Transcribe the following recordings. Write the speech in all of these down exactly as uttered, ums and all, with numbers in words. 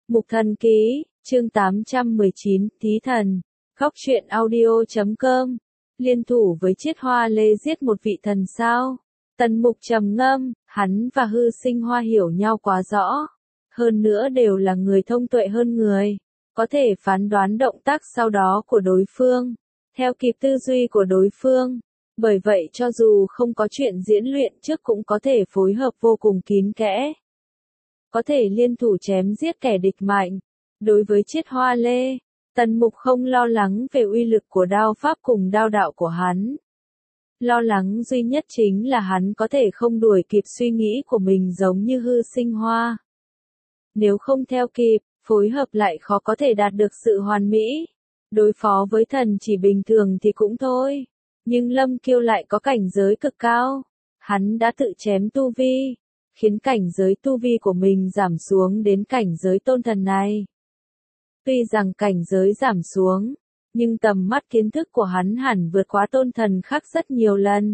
Mục Thần Ký, chương tám trăm mười chín, Tý Thần, Góc truyện audio chấm com, liên thủ với Chiết Hoa Lê giết một vị thần sao? Tần Mục trầm ngâm, hắn và Hư Sinh Hoa hiểu nhau quá rõ, hơn nữa đều là người thông tuệ hơn người, có thể phán đoán động tác sau đó của đối phương, theo kịp tư duy của đối phương, bởi vậy cho dù không có chuyện diễn luyện trước cũng có thể phối hợp vô cùng kín kẽ. Có thể liên thủ chém giết kẻ địch mạnh. Đối với Chiết Hoa Lê, Tần Mục không lo lắng về uy lực của đao pháp cùng đao đạo của hắn. Lo lắng duy nhất chính là hắn có thể không đuổi kịp suy nghĩ của mình giống như Hư Sinh Hoa. Nếu không theo kịp, phối hợp lại khó có thể đạt được sự hoàn mỹ. Đối phó với thần chỉ bình thường thì cũng thôi, nhưng Lâm Kiêu lại có cảnh giới cực cao. Hắn đã tự chém tu vi, khiến cảnh giới tu vi của mình giảm xuống đến cảnh giới tôn thần này. Tuy rằng cảnh giới giảm xuống, nhưng tầm mắt kiến thức của hắn hẳn vượt quá tôn thần khác rất nhiều lần.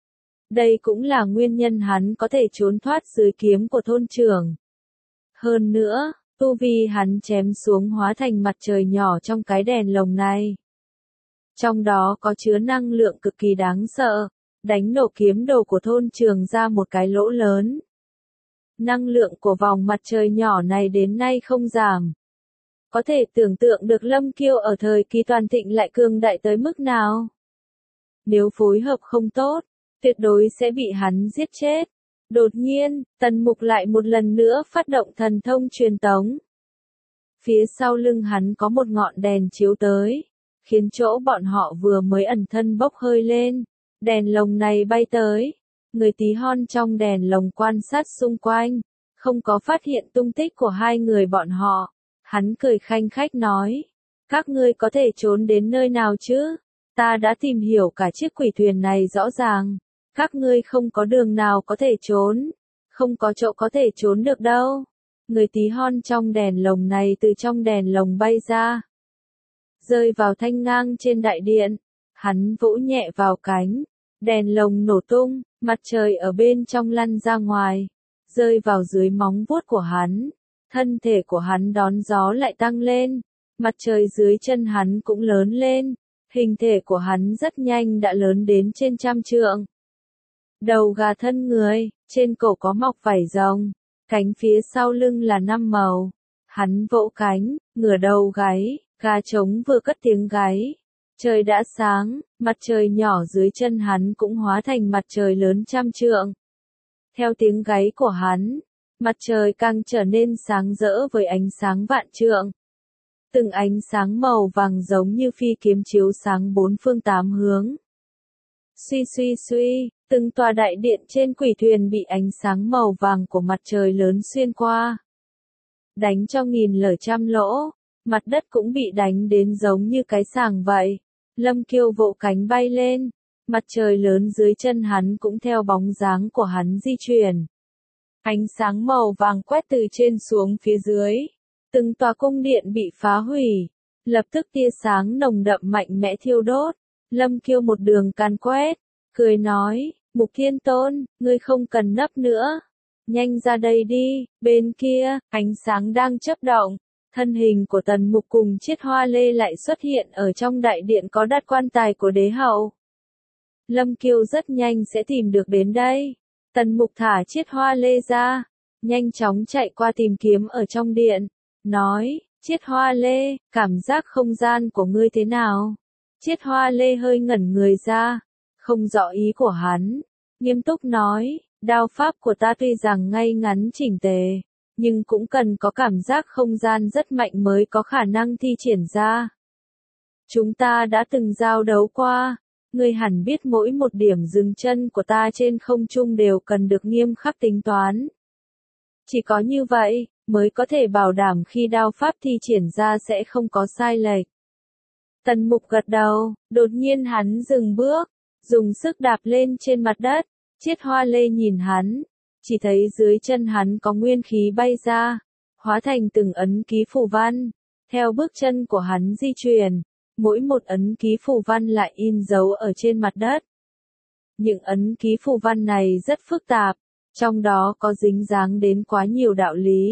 Đây cũng là nguyên nhân hắn có thể trốn thoát dưới kiếm của thôn trưởng. Hơn nữa, tu vi hắn chém xuống hóa thành mặt trời nhỏ trong cái đèn lồng này. Trong đó có chứa năng lượng cực kỳ đáng sợ, đánh nổ kiếm đồ của thôn trường ra một cái lỗ lớn. Năng lượng của vòng mặt trời nhỏ này đến nay không giảm. Có thể tưởng tượng được Lâm Kiêu ở thời kỳ toàn thịnh lại cường đại tới mức nào. Nếu phối hợp không tốt, tuyệt đối sẽ bị hắn giết chết. Đột nhiên, Tần Mục lại một lần nữa phát động thần thông truyền tống. Phía sau lưng hắn có một ngọn đèn chiếu tới, khiến chỗ bọn họ vừa mới ẩn thân bốc hơi lên. Đèn lồng này bay tới. Người tí hon trong đèn lồng quan sát xung quanh, không có phát hiện tung tích của hai người bọn họ. Hắn cười khanh khách nói, các ngươi có thể trốn đến nơi nào chứ? Ta đã tìm hiểu cả chiếc quỷ thuyền này rõ ràng. Các ngươi không có đường nào có thể trốn, không có chỗ có thể trốn được đâu. Người tí hon trong đèn lồng này từ trong đèn lồng bay ra, rơi vào thanh ngang trên đại điện. Hắn vỗ nhẹ vào cánh, đèn lồng nổ tung, mặt trời ở bên trong lăn ra ngoài, rơi vào dưới móng vuốt của hắn. Thân thể của hắn đón gió lại tăng lên, mặt trời dưới chân hắn cũng lớn lên, hình thể của hắn rất nhanh đã lớn đến trên trăm trượng. Đầu gà thân người, trên cổ có mọc vảy rồng, cánh phía sau lưng là năm màu. Hắn vỗ cánh, ngửa đầu gáy, gà trống vừa cất tiếng gáy. Trời đã sáng, mặt trời nhỏ dưới chân hắn cũng hóa thành mặt trời lớn trăm trượng. Theo tiếng gáy của hắn, mặt trời càng trở nên sáng rỡ với ánh sáng vạn trượng. Từng ánh sáng màu vàng giống như phi kiếm chiếu sáng bốn phương tám hướng. Suy suy suy, từng tòa đại điện trên quỷ thuyền bị ánh sáng màu vàng của mặt trời lớn xuyên qua. Đánh cho nghìn lở trăm lỗ, mặt đất cũng bị đánh đến giống như cái sàng vậy. Lâm Kiêu vỗ cánh bay lên, mặt trời lớn dưới chân hắn cũng theo bóng dáng của hắn di chuyển. Ánh sáng màu vàng quét từ trên xuống phía dưới, từng tòa cung điện bị phá hủy, lập tức tia sáng nồng đậm mạnh mẽ thiêu đốt. Lâm Kiêu một đường càn quét, cười nói, Mục Thiên Tôn, ngươi không cần nấp nữa, nhanh ra đây đi. Bên kia, ánh sáng đang chớp động, thân hình của Tần Mục cùng Chiết Hoa Lê lại xuất hiện ở trong đại điện có đặt quan tài của đế hậu. Lâm Kiêu rất nhanh sẽ tìm được đến đây. Tần Mục thả Chiết Hoa Lê ra, nhanh chóng chạy qua tìm kiếm ở trong điện, nói, Chiết Hoa Lê, cảm giác không gian của ngươi thế nào? Chiết Hoa Lê hơi ngẩn người ra, không rõ ý của hắn, nghiêm túc nói, đao pháp của ta tuy rằng ngay ngắn chỉnh tề, nhưng cũng cần có cảm giác không gian rất mạnh mới có khả năng thi triển ra. Chúng ta đã từng giao đấu qua. Ngươi hẳn biết mỗi một điểm dừng chân của ta trên không trung đều cần được nghiêm khắc tính toán. Chỉ có như vậy, mới có thể bảo đảm khi đao pháp thi triển ra sẽ không có sai lệch. Tần Mục gật đầu, đột nhiên hắn dừng bước, dùng sức đạp lên trên mặt đất. Chiết Hoa Lê nhìn hắn, chỉ thấy dưới chân hắn có nguyên khí bay ra, hóa thành từng ấn ký phù văn, theo bước chân của hắn di chuyển. Mỗi một ấn ký phù văn lại in dấu ở trên mặt đất. Những ấn ký phù văn này rất phức tạp, trong đó có dính dáng đến quá nhiều đạo lý,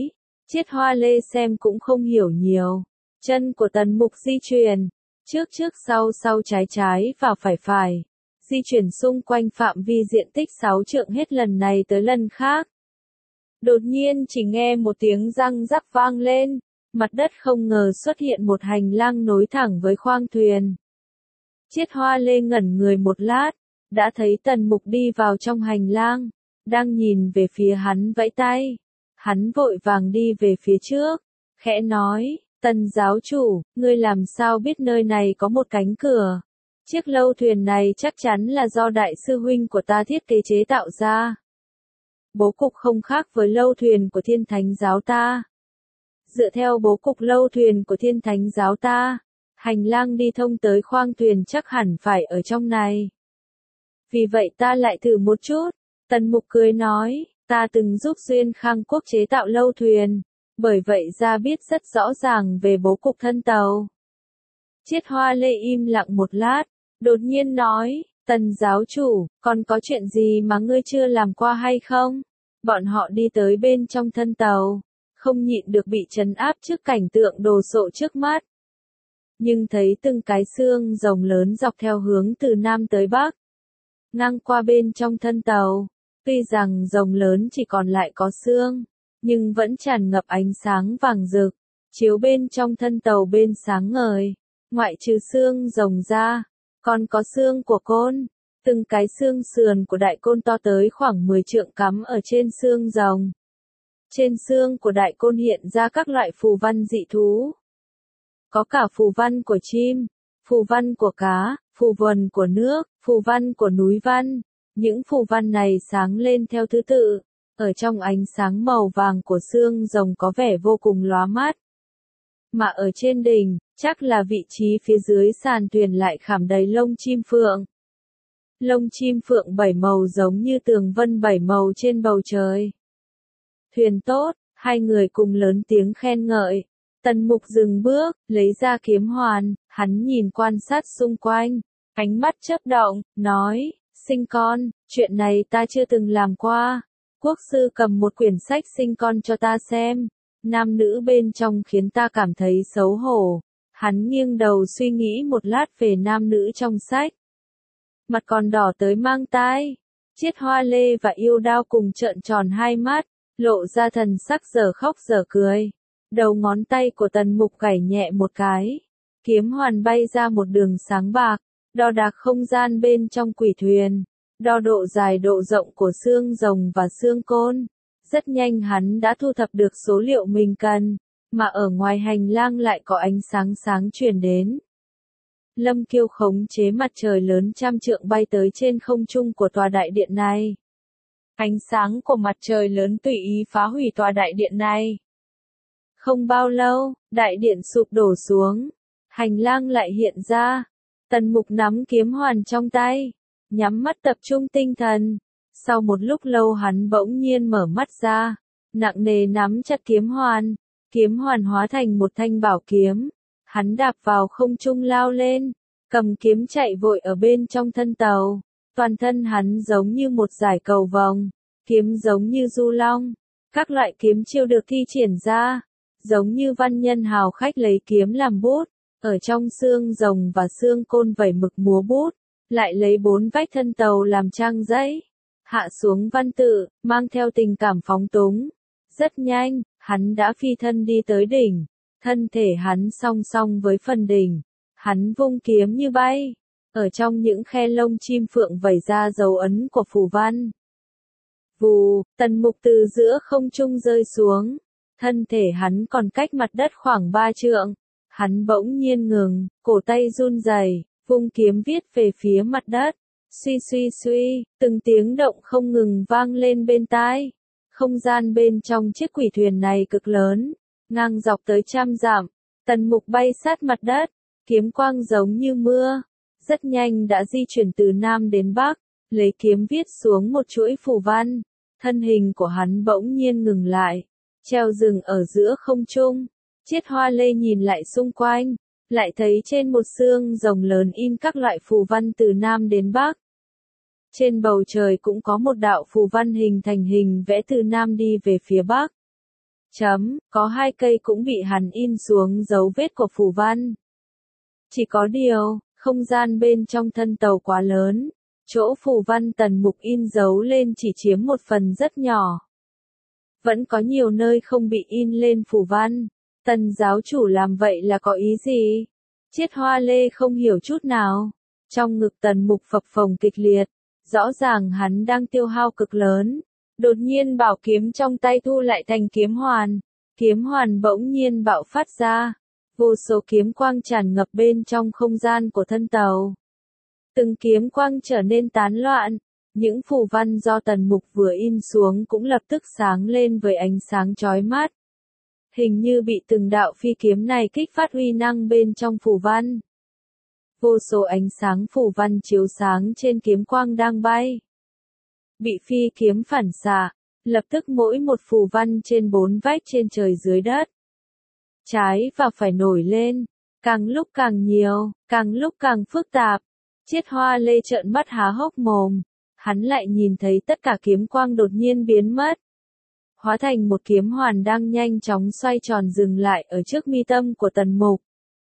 Chiết Hoa Lê xem cũng không hiểu nhiều. Chân của Tần Mục di chuyển, trước trước sau sau trái trái và phải phải, di chuyển xung quanh phạm vi diện tích sáu trượng hết lần này tới lần khác. Đột nhiên chỉ nghe một tiếng răng rắc vang lên, mặt đất không ngờ xuất hiện một hành lang nối thẳng với khoang thuyền. Chiết Hoa Lê ngẩn người một lát, đã thấy Tần Mục đi vào trong hành lang, đang nhìn về phía hắn vẫy tay. Hắn vội vàng đi về phía trước, khẽ nói, Tần giáo chủ, ngươi làm sao biết nơi này có một cánh cửa? Chiếc lâu thuyền này chắc chắn là do đại sư huynh của ta thiết kế chế tạo ra. Bố cục không khác với lâu thuyền của Thiên Thánh giáo ta. Dựa theo bố cục lâu thuyền của Thiên Thánh giáo ta, hành lang đi thông tới khoang thuyền chắc hẳn phải ở trong này. Vì vậy ta lại thử một chút. Tần Mục cười nói, ta từng giúp Duyên Khang Quốc chế tạo lâu thuyền, bởi vậy ra biết rất rõ ràng về bố cục thân tàu. Chiết Hoa Lê im lặng một lát, đột nhiên nói, Tần giáo chủ, còn có chuyện gì mà ngươi chưa làm qua hay không? Bọn họ đi tới bên trong thân tàu, không nhịn được bị trấn áp trước cảnh tượng đồ sộ trước mắt. Nhưng thấy từng cái xương rồng lớn dọc theo hướng từ Nam tới Bắc, ngang qua bên trong thân tàu. Tuy rằng rồng lớn chỉ còn lại có xương, nhưng vẫn tràn ngập ánh sáng vàng rực, chiếu bên trong thân tàu bên sáng ngời. Ngoại trừ xương rồng ra, còn có xương của côn. Từng cái xương sườn của đại côn to tới khoảng mười trượng cắm ở trên xương rồng. Trên xương của đại côn hiện ra các loại phù văn dị thú. Có cả phù văn của chim, phù văn của cá, phù văn của nước, phù văn của núi văn. Những phù văn này sáng lên theo thứ tự, ở trong ánh sáng màu vàng của xương rồng có vẻ vô cùng lóa mắt. Mà ở trên đỉnh, chắc là vị trí phía dưới sàn thuyền lại khảm đầy lông chim phượng. Lông chim phượng bảy màu giống như tường vân bảy màu trên bầu trời. Thuyền tốt, hai người cùng lớn tiếng khen ngợi. Tần Mục dừng bước, lấy ra kiếm hoàn, hắn nhìn quan sát xung quanh, ánh mắt chớp động, nói, sinh con, chuyện này ta chưa từng làm qua. Quốc sư cầm một quyển sách sinh con cho ta xem, nam nữ bên trong khiến ta cảm thấy xấu hổ. Hắn nghiêng đầu suy nghĩ một lát về nam nữ trong sách. Mặt còn đỏ tới mang tai. Chiết Hoa Lê và Yêu Đao cùng trợn tròn hai mắt, lộ ra thần sắc giờ khóc giờ cười. Đầu ngón tay của Tần Mục gảy nhẹ một cái, kiếm hoàn bay ra một đường sáng bạc, đo đạc không gian bên trong quỷ thuyền, đo độ dài độ rộng của xương rồng và xương côn. Rất nhanh hắn đã thu thập được số liệu mình cần, mà ở ngoài hành lang lại có ánh sáng sáng truyền đến. Lâm Kiêu khống chế mặt trời lớn trăm trượng bay tới trên không trung của tòa đại điện này. Ánh sáng của mặt trời lớn tùy ý phá hủy tòa đại điện này. Không bao lâu, đại điện sụp đổ xuống, hành lang lại hiện ra. Tần Mục nắm kiếm hoàn trong tay, nhắm mắt tập trung tinh thần. Sau một lúc lâu hắn bỗng nhiên mở mắt ra, nặng nề nắm chặt kiếm hoàn. Kiếm hoàn hóa thành một thanh bảo kiếm. Hắn đạp vào không trung lao lên, cầm kiếm chạy vội ở bên trong thân tàu. Toàn thân hắn giống như một dải cầu vồng, kiếm giống như du long. Các loại kiếm chiêu được thi triển ra, giống như văn nhân hào khách lấy kiếm làm bút, ở trong xương rồng và xương côn vẩy mực múa bút, lại lấy bốn vách thân tàu làm trang giấy, hạ xuống văn tự, mang theo tình cảm phóng túng. Rất nhanh, hắn đã phi thân đi tới đỉnh, thân thể hắn song song với phần đỉnh, hắn vung kiếm như bay, ở trong những khe lông chim phượng vẩy ra dấu ấn của phù văn. Vù, Tần Mục từ giữa không trung rơi xuống. Thân thể hắn còn cách mặt đất khoảng ba trượng. Hắn bỗng nhiên ngừng, cổ tay run rẩy, vung kiếm viết về phía mặt đất. Suy suy suy, từng tiếng động không ngừng vang lên bên tai. Không gian bên trong chiếc quỷ thuyền này cực lớn, ngang dọc tới trăm dặm. Tần Mục bay sát mặt đất, kiếm quang giống như mưa. Rất nhanh đã di chuyển từ Nam đến Bắc, lấy kiếm viết xuống một chuỗi phù văn. Thân hình của hắn bỗng nhiên ngừng lại, treo dừng ở giữa không trung. Chiết Hoa Lê nhìn lại xung quanh, lại thấy trên một xương rồng lớn in các loại phù văn từ Nam đến Bắc. Trên bầu trời cũng có một đạo phù văn hình thành hình vẽ từ Nam đi về phía Bắc. Chấm, có hai cây cũng bị hắn in xuống dấu vết của phù văn. Chỉ có điều, không gian bên trong thân tàu quá lớn, chỗ phù văn Tần Mục in dấu lên chỉ chiếm một phần rất nhỏ. Vẫn có nhiều nơi không bị in lên phù văn. Tần giáo chủ làm vậy là có ý gì? Chiết Hoa Lê không hiểu chút nào. Trong ngực Tần Mục phập phồng kịch liệt, rõ ràng hắn đang tiêu hao cực lớn. Đột nhiên bảo kiếm trong tay thu lại thành kiếm hoàn. Kiếm hoàn bỗng nhiên bạo phát ra. Vô số kiếm quang tràn ngập bên trong không gian của thân tàu. Từng kiếm quang trở nên tán loạn. Những phù văn do Tần Mục vừa in xuống cũng lập tức sáng lên với ánh sáng chói mắt. Hình như bị từng đạo phi kiếm này kích phát uy năng bên trong phù văn. Vô số ánh sáng phù văn chiếu sáng trên kiếm quang đang bay. Bị phi kiếm phản xạ, lập tức mỗi một phù văn trên bốn vách trên trời dưới đất. Trái và phải nổi lên, càng lúc càng nhiều, càng lúc càng phức tạp. Chiết Hoa Lê trợn mắt há hốc mồm, hắn lại nhìn thấy tất cả kiếm quang đột nhiên biến mất. Hóa thành một kiếm hoàn đang nhanh chóng xoay tròn dừng lại ở trước mi tâm của Tần Mục.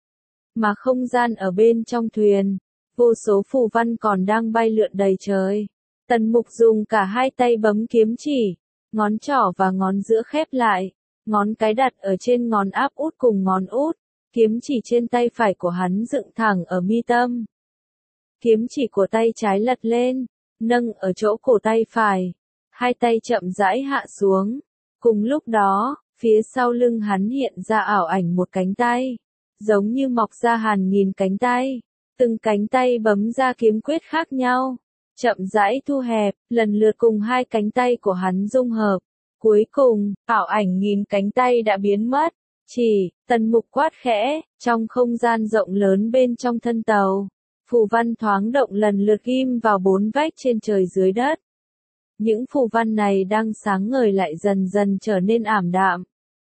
Mà không gian ở bên trong thuyền, vô số phù văn còn đang bay lượn đầy trời. Tần Mục dùng cả hai tay bấm kiếm chỉ, ngón trỏ và ngón giữa khép lại, ngón cái đặt ở trên ngón áp út cùng ngón út, kiếm chỉ trên tay phải của hắn dựng thẳng ở mi tâm. Kiếm chỉ của tay trái lật lên, nâng ở chỗ cổ tay phải, hai tay chậm rãi hạ xuống. Cùng lúc đó, phía sau lưng hắn hiện ra ảo ảnh một cánh tay, giống như mọc ra hàng nghìn cánh tay, từng cánh tay bấm ra kiếm quyết khác nhau, chậm rãi thu hẹp, lần lượt cùng hai cánh tay của hắn dung hợp. Cuối cùng, ảo ảnh nghìn cánh tay đã biến mất. Chỉ, Tần Mục quát khẽ, trong không gian rộng lớn bên trong thân tàu, phù văn thoáng động lần lượt ghim vào bốn vách trên trời dưới đất. Những phù văn này đang sáng ngời lại dần dần trở nên ảm đạm.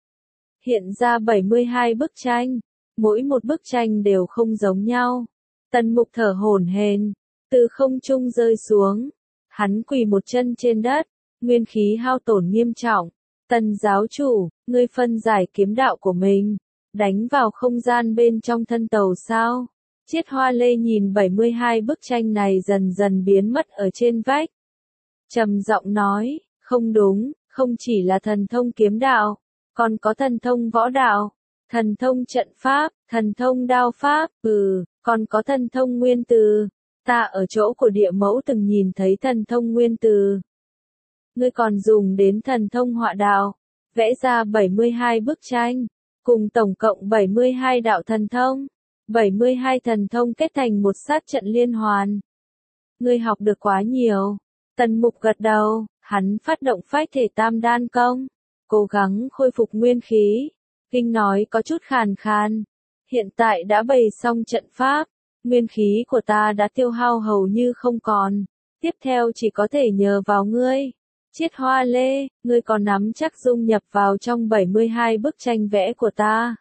Hiện ra bảy mươi hai bức tranh, mỗi một bức tranh đều không giống nhau. Tần Mục thở hổn hển, từ không trung rơi xuống. Hắn quỳ một chân trên đất, nguyên khí hao tổn nghiêm trọng. Tần giáo chủ, ngươi phân giải kiếm đạo của mình, đánh vào không gian bên trong thân tàu sao? Chiết Hoa Lê nhìn bảy mươi hai bức tranh này dần dần biến mất ở trên vách. Trầm giọng nói, không đúng, không chỉ là thần thông kiếm đạo, còn có thần thông võ đạo, thần thông trận pháp, thần thông đao pháp, ừ, còn có thần thông nguyên từ. Ta ở chỗ của địa mẫu từng nhìn thấy thần thông nguyên từ. Ngươi còn dùng đến thần thông họa đạo, vẽ ra bảy mươi hai bức tranh, cùng tổng cộng bảy mươi hai đạo thần thông, bảy mươi hai thần thông kết thành một sát trận liên hoàn. Ngươi học được quá nhiều. Tần Mục gật đầu, hắn phát động phách thể tam đan công, cố gắng khôi phục nguyên khí. Kinh nói có chút khàn khàn. Hiện tại đã bày xong trận pháp, nguyên khí của ta đã tiêu hao hầu như không còn. Tiếp theo chỉ có thể nhờ vào ngươi. Chiết Hoa Lê, ngươi còn nắm chắc dung nhập vào trong bảy mươi hai bức tranh vẽ của ta.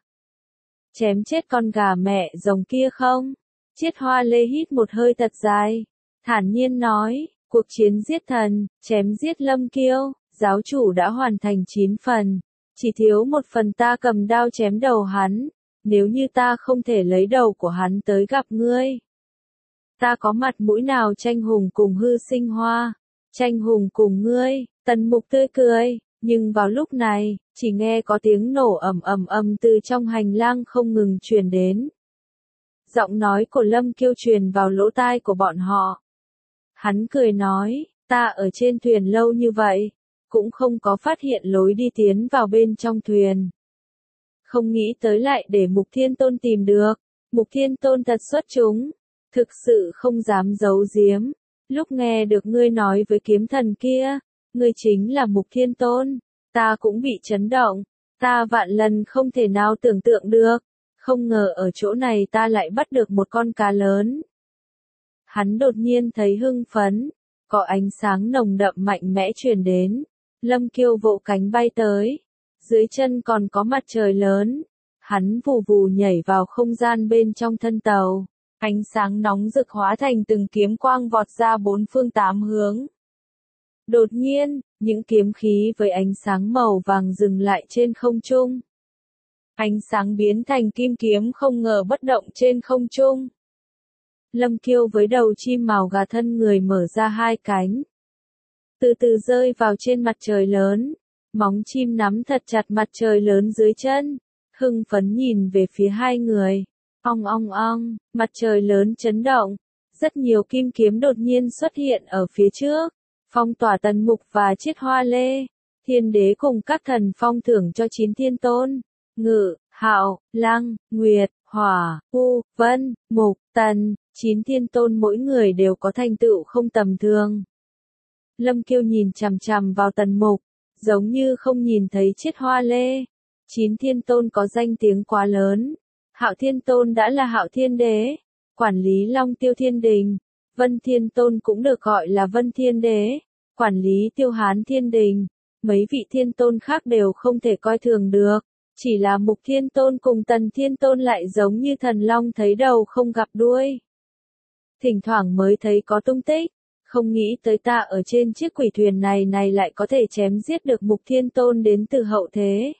Chém chết con gà mẹ rồng kia không? Chiết Hoa Lê hít một hơi thật dài, thản nhiên nói, cuộc chiến giết thần, chém giết Lâm Kiêu, giáo chủ đã hoàn thành chín phần, chỉ thiếu một phần ta cầm đao chém đầu hắn, nếu như ta không thể lấy đầu của hắn tới gặp ngươi. Ta có mặt mũi nào tranh hùng cùng hư sinh hoa, tranh hùng cùng ngươi? Tần Mục tươi cười, nhưng vào lúc này, chỉ nghe có tiếng nổ ầm ầm ầm từ trong hành lang không ngừng truyền đến. Giọng nói của Lâm Kiêu truyền vào lỗ tai của bọn họ. Hắn cười nói, ta ở trên thuyền lâu như vậy, cũng không có phát hiện lối đi tiến vào bên trong thuyền. Không nghĩ tới lại để Mục Thiên Tôn tìm được. Mục Thiên Tôn thật xuất chúng, thực sự không dám giấu giếm. Lúc nghe được ngươi nói với kiếm thần kia, ngươi chính là Mục Thiên Tôn, ta cũng bị chấn động. Ta vạn lần không thể nào tưởng tượng được, không ngờ ở chỗ này ta lại bắt được một con cá lớn. Hắn đột nhiên thấy hưng phấn, có ánh sáng nồng đậm mạnh mẽ truyền đến. Lâm Kiêu vỗ cánh bay tới, dưới chân còn có mặt trời lớn. Hắn vù vù nhảy vào không gian bên trong thân tàu, ánh sáng nóng rực hóa thành từng kiếm quang vọt ra bốn phương tám hướng. Đột nhiên, những kiếm khí với ánh sáng màu vàng dừng lại trên không trung. Ánh sáng biến thành kim kiếm không ngờ bất động trên không trung. Lâm Kiêu với đầu chim mào gà thân người mở ra hai cánh. Từ từ rơi vào trên mặt trời lớn. Móng chim nắm thật chặt mặt trời lớn dưới chân. Hưng phấn nhìn về phía hai người. Ong ong ong, mặt trời lớn chấn động. Rất nhiều kim kiếm đột nhiên xuất hiện ở phía trước. Phong tỏa Tần Mục và Chiết Hoa Lê. Thiên đế cùng các thần phong thưởng cho chín thiên tôn. Ngự, Hạo, Lăng, Nguyệt, Hỏa, U, Vân, Mục, Tần, chín thiên tôn mỗi người đều có thành tựu không tầm thường. Lâm Kiêu nhìn chằm chằm vào Tần Mục, giống như không nhìn thấy Chiết Hoa Lê. Chín thiên tôn có danh tiếng quá lớn. Hạo Thiên Tôn đã là Hạo Thiên Đế, quản lý Long Tiêu Thiên Đình. Vân Thiên Tôn cũng được gọi là Vân Thiên Đế, quản lý Tiêu Hán Thiên Đình. Mấy vị thiên tôn khác đều không thể coi thường được. Chỉ là Mục Thiên Tôn cùng Tần Thiên Tôn lại giống như thần long thấy đầu không gặp đuôi. Thỉnh thoảng mới thấy có tung tích. Không nghĩ tới ta ở trên chiếc quỷ thuyền này này lại có thể chém giết được Mục Thiên Tôn đến từ hậu thế.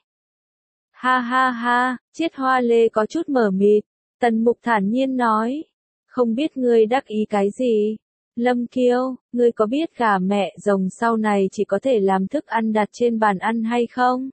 Ha ha ha, Chiết Hoa Lê có chút mờ mịt. Tần Mục thản nhiên nói. Không biết ngươi đắc ý cái gì? Lâm Kiêu, ngươi có biết gà mẹ rồng sau này chỉ có thể làm thức ăn đặt trên bàn ăn hay không?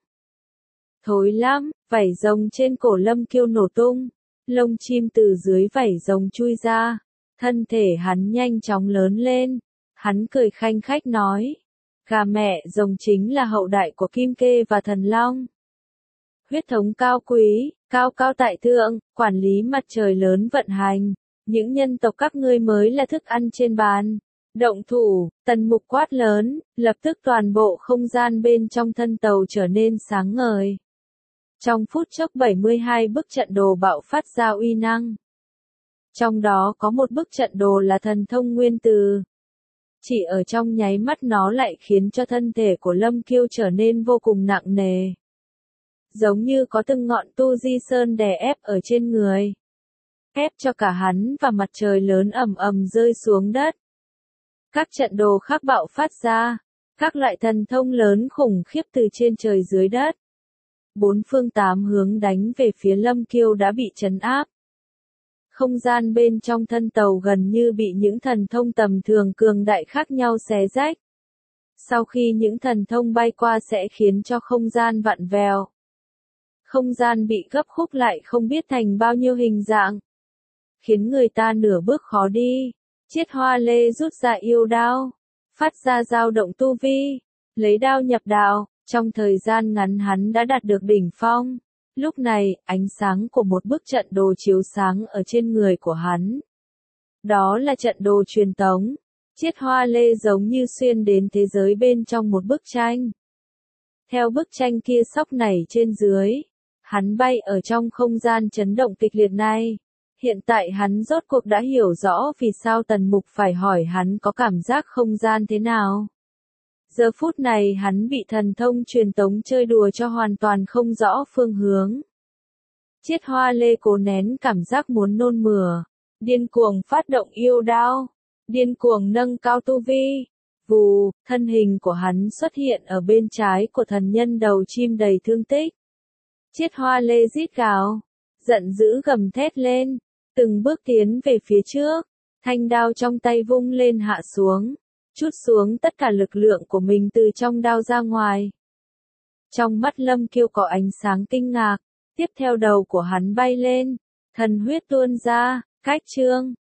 Thối lắm, vảy rồng trên cổ Lâm Kiêu nổ tung. Lông chim từ dưới vảy rồng chui ra. Thân thể hắn nhanh chóng lớn lên. Hắn cười khanh khách nói. Gà mẹ rồng chính là hậu đại của Kim Kê và Thần Long. Huyết thống cao quý, cao cao tại thượng, quản lý mặt trời lớn vận hành. Những nhân tộc các ngươi mới là thức ăn trên bàn. Động thủ, Tần Mục quát lớn, lập tức toàn bộ không gian bên trong thân tàu trở nên sáng ngời. Trong phút chốc bảy mươi hai bức trận đồ bạo phát ra uy năng. Trong đó có một bức trận đồ là thần thông nguyên từ. Chỉ ở trong nháy mắt nó lại khiến cho thân thể của Lâm Kiêu trở nên vô cùng nặng nề. Giống như có từng ngọn tu di sơn đè ép ở trên người. Ép cho cả hắn và mặt trời lớn ầm ầm rơi xuống đất. Các trận đồ khác bạo phát ra. Các loại thần thông lớn khủng khiếp từ trên trời dưới đất. Bốn phương tám hướng đánh về phía Lâm Kiêu đã bị trấn áp. Không gian bên trong thân tàu gần như bị những thần thông tầm thường cường đại khác nhau xé rách. Sau khi những thần thông bay qua sẽ khiến cho không gian vặn vẹo. Không gian bị gấp khúc lại không biết thành bao nhiêu hình dạng. Khiến người ta nửa bước khó đi. Chiết Hoa Lê rút ra yêu đao. Phát ra dao động tu vi. Lấy đao nhập đạo. Trong thời gian ngắn hắn đã đạt được đỉnh phong. Lúc này, ánh sáng của một bức trận đồ chiếu sáng ở trên người của hắn. Đó là trận đồ truyền tống. Chiết Hoa Lê giống như xuyên đến thế giới bên trong một bức tranh. Theo bức tranh kia sóc nảy trên dưới. Hắn bay ở trong không gian chấn động kịch liệt này. Hiện tại hắn rốt cuộc đã hiểu rõ vì sao Tần Mục phải hỏi hắn có cảm giác không gian thế nào. Giờ phút này hắn bị thần thông truyền tống chơi đùa cho hoàn toàn không rõ phương hướng. Chiết Hoa Lê cố nén cảm giác muốn nôn mửa. Điên cuồng phát động yêu đao. Điên cuồng nâng cao tu vi. Vù, thân hình của hắn xuất hiện ở bên trái của thần nhân đầu chim đầy thương tích. Chiết Hoa Lê rít gào. Giận dữ gầm thét lên. Từng bước tiến về phía trước. Thanh đao trong tay vung lên hạ xuống. Chút xuống tất cả lực lượng của mình từ trong đao ra ngoài. Trong mắt Lâm Kiêu có ánh sáng kinh ngạc. Tiếp theo đầu của hắn bay lên. Thần huyết tuôn ra. Cách trương.